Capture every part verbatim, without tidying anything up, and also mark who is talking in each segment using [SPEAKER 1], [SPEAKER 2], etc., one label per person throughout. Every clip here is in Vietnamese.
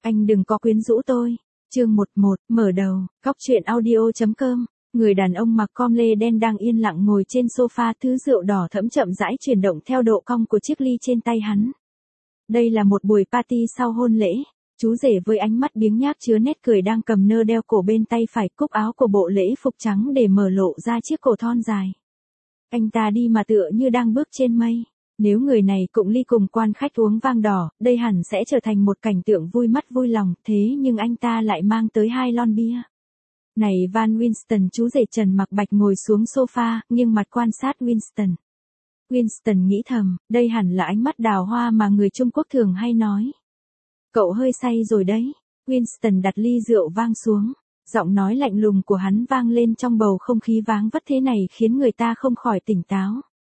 [SPEAKER 1] Anh đừng có quyến rũ tôi. Chương mười một, mở đầu, Cóc truyện audio chấm com. Người đàn ông mặc com lê đen đang yên lặng ngồi trên sofa, thứ rượu đỏ thẫm chậm rãi chuyển động theo độ cong của chiếc ly trên tay hắn. Đây là một buổi party sau hôn lễ. Chú rể với ánh mắt biếng nhác chứa nét cười đang cầm nơ đeo cổ bên tay phải, cúc áo của bộ lễ phục trắng để mở lộ ra chiếc cổ thon dài. Anh ta đi mà tựa như đang bước trên mây. Nếu người này cũng ly cùng quan khách uống vang đỏ, đây hẳn sẽ trở thành một cảnh tượng vui mắt vui lòng, thế nhưng anh ta lại mang tới hai lon bia. Này Van Winston, chú rể Trần Mặc Bạch ngồi xuống sofa, nghiêng mặt quan sát Winston. Winston nghĩ thầm, đây hẳn là ánh mắt đào hoa mà người Trung Quốc thường hay nói. Cậu hơi say rồi đấy. Winston đặt ly rượu vang xuống. Giọng nói lạnh lùng của hắn vang lên trong bầu không khí váng vất thế này khiến người ta không khỏi tỉnh táo.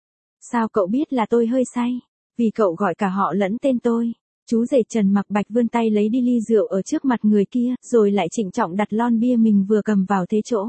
[SPEAKER 1] Sao cậu biết là tôi hơi say? Vì cậu gọi cả họ lẫn tên tôi. Chú rể Trần Mặc Bạch vươn tay lấy đi ly rượu ở trước mặt người kia, rồi lại trịnh trọng đặt lon bia mình vừa cầm vào thế chỗ.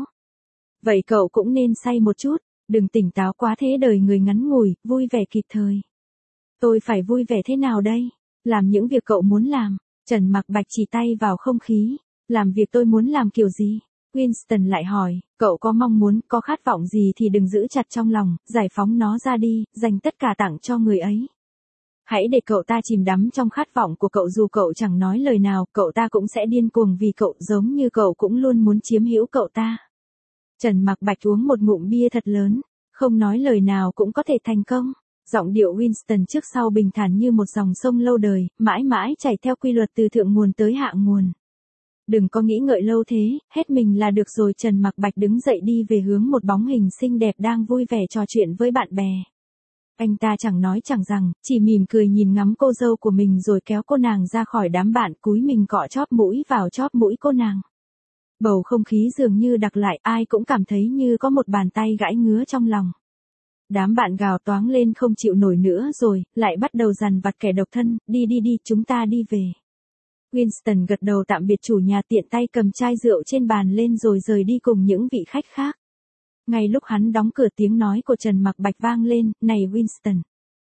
[SPEAKER 1] Vậy cậu cũng nên say một chút, đừng tỉnh táo quá thế, đời người ngắn ngủi, vui vẻ kịp thời. Tôi phải vui vẻ thế nào đây? Làm những việc cậu muốn làm. Trần Mặc Bạch chỉ tay vào không khí. Làm việc tôi muốn làm kiểu gì? Winston lại hỏi, cậu có mong muốn, có khát vọng gì thì đừng giữ chặt trong lòng, giải phóng nó ra đi, dành tất cả tặng cho người ấy. Hãy để cậu ta chìm đắm trong khát vọng của cậu, dù cậu chẳng nói lời nào, cậu ta cũng sẽ điên cuồng vì cậu, giống như cậu cũng luôn muốn chiếm hữu cậu ta. Trần Mặc Bạch uống một ngụm bia thật lớn, không nói lời nào cũng có thể thành công. Giọng điệu Winston trước sau bình thản như một dòng sông lâu đời, mãi mãi chảy theo quy luật từ thượng nguồn tới hạ nguồn. Đừng có nghĩ ngợi lâu thế, hết mình là được rồi. Trần Mặc Bạch đứng dậy đi về hướng một bóng hình xinh đẹp đang vui vẻ trò chuyện với bạn bè. Anh ta chẳng nói chẳng rằng, chỉ mỉm cười nhìn ngắm cô dâu của mình rồi kéo cô nàng ra khỏi đám bạn, cúi mình cọ chóp mũi vào chóp mũi cô nàng. Bầu không khí dường như đặc lại, ai cũng cảm thấy như có một bàn tay gãi ngứa trong lòng. Đám bạn gào toáng lên không chịu nổi nữa rồi, lại bắt đầu dằn vặt kẻ độc thân, đi đi đi, chúng ta đi về. Winston gật đầu tạm biệt chủ nhà, tiện tay cầm chai rượu trên bàn lên rồi rời đi cùng những vị khách khác. Ngay lúc hắn đóng cửa, tiếng nói của Trần Mặc Bạch vang lên, này Winston.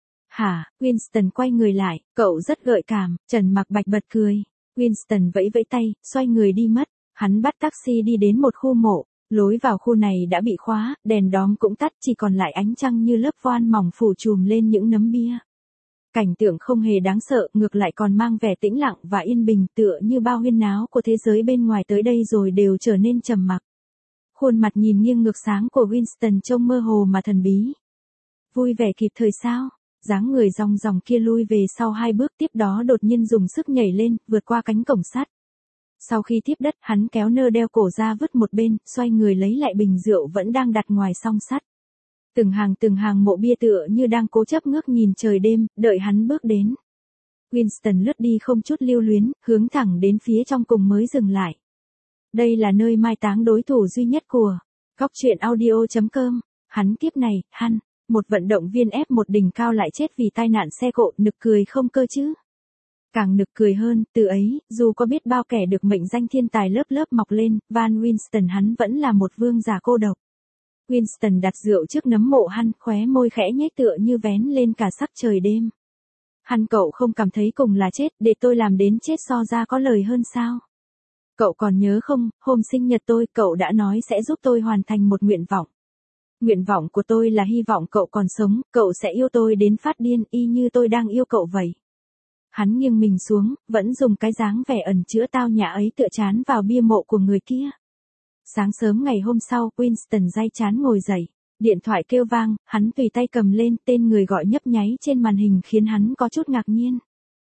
[SPEAKER 1] Hả? Winston quay người lại, cậu rất gợi cảm. Trần Mặc Bạch bật cười. Winston vẫy vẫy tay, xoay người đi mất. Hắn bắt taxi đi đến một khu mộ. Lối vào khu này đã bị khóa, đèn đóm cũng tắt, chỉ còn lại ánh trăng như lớp voan mỏng phủ trùm lên những nấm bia. Cảnh tượng không hề đáng sợ, ngược lại còn mang vẻ tĩnh lặng và yên bình, tựa như bao huyên náo của thế giới bên ngoài tới đây rồi đều trở nên trầm mặc. Khuôn mặt nhìn nghiêng ngược sáng của Winston trông mơ hồ mà thần bí. Vui vẻ kịp thời sao? Dáng người ròng ròng kia lui về sau hai bước, tiếp đó đột nhiên dùng sức nhảy lên, vượt qua cánh cổng sắt. Sau khi tiếp đất, hắn kéo nơ đeo cổ ra vứt một bên, xoay người lấy lại bình rượu vẫn đang đặt ngoài song sắt. Từng hàng từng hàng mộ bia tựa như đang cố chấp ngước nhìn trời đêm, đợi hắn bước đến. Winston lướt đi không chút lưu luyến, hướng thẳng đến phía trong cùng mới dừng lại. Đây là nơi mai táng đối thủ duy nhất của Cóc truyện audio chấm com. Hắn kiếp này, hắn, một vận động viên ép một đỉnh cao lại chết vì tai nạn xe cộ, nực cười không cơ chứ? Càng nực cười hơn, từ ấy, dù có biết bao kẻ được mệnh danh thiên tài lớp lớp mọc lên, Van Winston hắn vẫn là một vương giả cô độc. Winston đặt rượu trước nấm mộ hắn, khóe môi khẽ nhếch tựa như vén lên cả sắc trời đêm. Hắn, cậu không cảm thấy cùng là chết, để tôi làm đến chết so ra có lời hơn sao? Cậu còn nhớ không, hôm sinh nhật tôi, cậu đã nói sẽ giúp tôi hoàn thành một nguyện vọng. Nguyện vọng của tôi là hy vọng cậu còn sống, cậu sẽ yêu tôi đến phát điên, y như tôi đang yêu cậu vậy. Hắn nghiêng mình xuống, vẫn dùng cái dáng vẻ ẩn chứa tao nhã ấy tựa chán vào bia mộ của người kia. Sáng sớm ngày hôm sau, Winston day chán ngồi dậy. Điện thoại kêu vang, hắn tùy tay cầm lên, tên người gọi nhấp nháy trên màn hình khiến hắn có chút ngạc nhiên.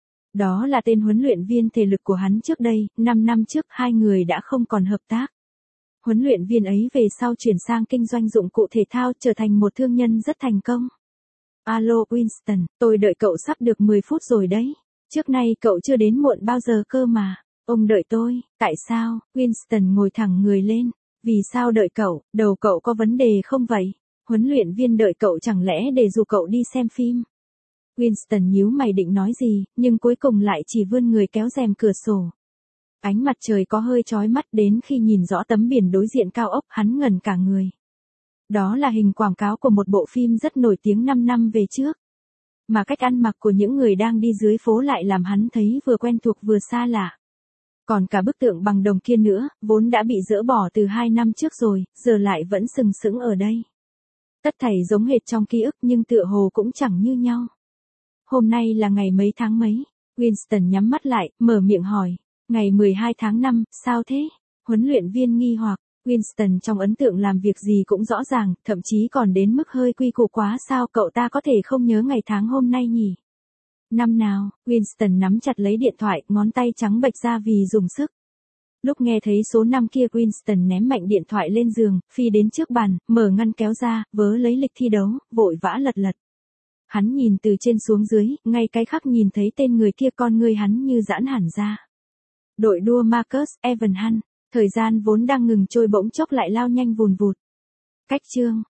[SPEAKER 1] Đó là tên huấn luyện viên thể lực của hắn trước đây, năm năm trước hai người đã không còn hợp tác. Huấn luyện viên ấy về sau chuyển sang kinh doanh dụng cụ thể thao, trở thành một thương nhân rất thành công. Alo Winston, tôi đợi cậu sắp được mười phút rồi đấy. Trước nay cậu chưa đến muộn bao giờ cơ mà. Ông đợi tôi, tại sao? Winston ngồi thẳng người lên. Vì sao đợi cậu, đầu cậu có vấn đề không vậy? Huấn luyện viên đợi cậu chẳng lẽ để dụ cậu đi xem phim? Winston nhíu mày định nói gì, nhưng cuối cùng lại chỉ vươn người kéo rèm cửa sổ. Ánh mặt trời có hơi chói mắt, đến khi nhìn rõ tấm biển đối diện cao ốc, hắn ngẩn cả người. Đó là hình quảng cáo của một bộ phim rất nổi tiếng năm năm về trước. Mà cách ăn mặc của những người đang đi dưới phố lại làm hắn thấy vừa quen thuộc vừa xa lạ. Còn cả bức tượng bằng đồng kia nữa, vốn đã bị dỡ bỏ từ hai năm trước rồi, giờ lại vẫn sừng sững ở đây. Tất thảy giống hệt trong ký ức nhưng tựa hồ cũng chẳng như nhau. Hôm nay là ngày mấy tháng mấy? Winston nhắm mắt lại, mở miệng hỏi. Ngày mười hai tháng năm, sao thế? Huấn luyện viên nghi hoặc. Winston trong ấn tượng làm việc gì cũng rõ ràng, thậm chí còn đến mức hơi quy củ quá, sao cậu ta có thể không nhớ ngày tháng hôm nay nhỉ? Năm nào? Winston nắm chặt lấy điện thoại, ngón tay trắng bệch ra vì dùng sức. Lúc nghe thấy số năm kia, Winston ném mạnh điện thoại lên giường, phi đến trước bàn, mở ngăn kéo ra, vớ lấy lịch thi đấu, vội vã lật lật. Hắn nhìn từ trên xuống dưới, ngay cái khắc nhìn thấy tên người kia, con người hắn như giãn hẳn ra. Đội đua Marcus Evans Hunt, thời gian vốn đang ngừng trôi bỗng chốc lại lao nhanh vùn vụt. Cách chương